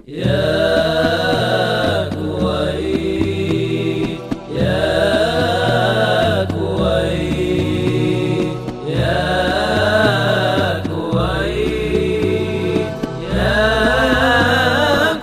يا كويت يا كويت يا كويت يا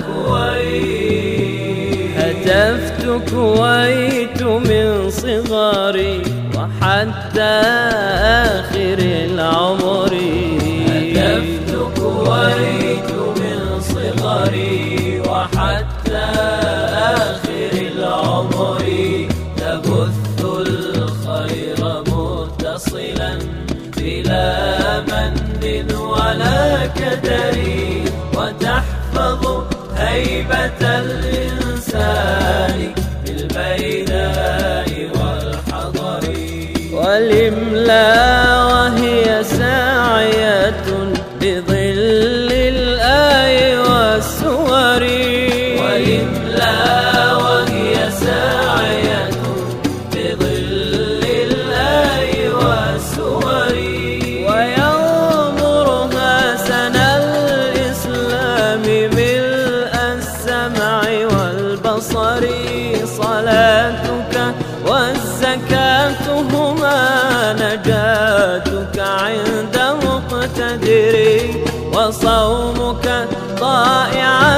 كويت هتفت كويت من صغري وحتى آخر العمر هتفت كويت من صغري وحتى آخر العمر تبث الخير متصلا بلا من ولا كدر وتحفظ هيبة الإنسان بالبيداء والحضر والإملاء وهي ساعية بظل الآي والسور والإملاء وهي ساعية بظل الآي والسور ويغمرها سنى الإسلام ملء السمع والبصر صلاتك والزكاة هما نجاتك عند مقتدر وصومك طائعا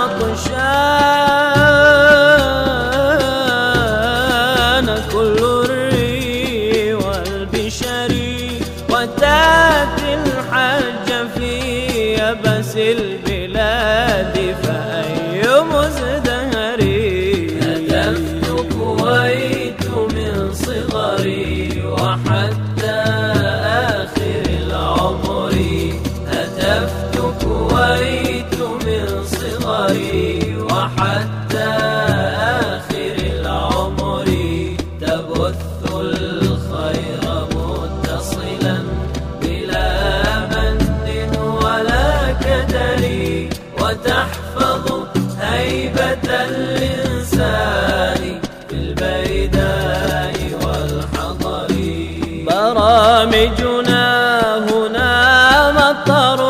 عطشان كل الري والبشر وتاتي الحج في يبس البلاد فأي مزدهر هتفت كويت من صغري وحتى آخر العمر هتفت كويت من صغري وحتى آخر العمر تبث الخير متصلا بلا من ولا كدر وتحفظ هيبة الإنسان بالبيداء والحضر برامجنا هنا مطر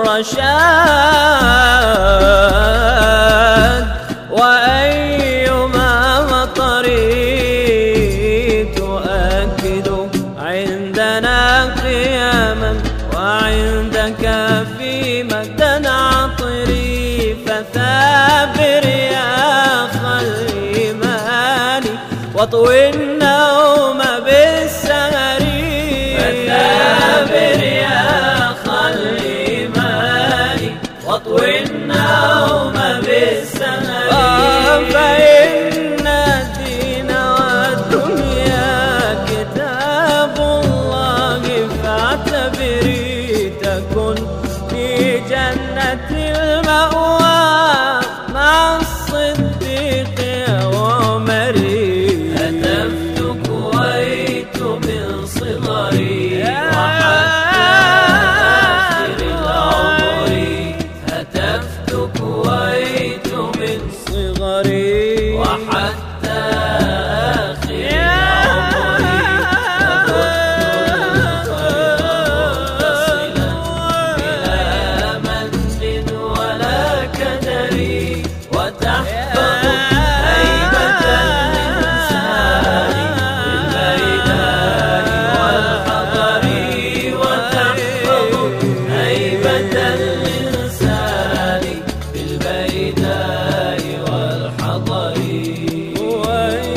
الرشاد وأيما مطر تؤكد عندنا قياما وعندك في مدى عطري فثابر يا خليمان واطوي النوم بالسهر فثابر يا خليمان واطوي النوم بالسهر فإن الدين والدنيا كتاب الله فاعتبري تكن في جنة المأوى مع الصديق وعمر هتفت كويت من صغري وحتى آخر العمر هتفت كويت من صغري وحتى آخر العمر تبث الخير متصلا بلا من ولا كدر وتحفظ هيبة الإنسان بالبيداء والحضر وتحفظ هيبة الإنسان بالبيداء والحضر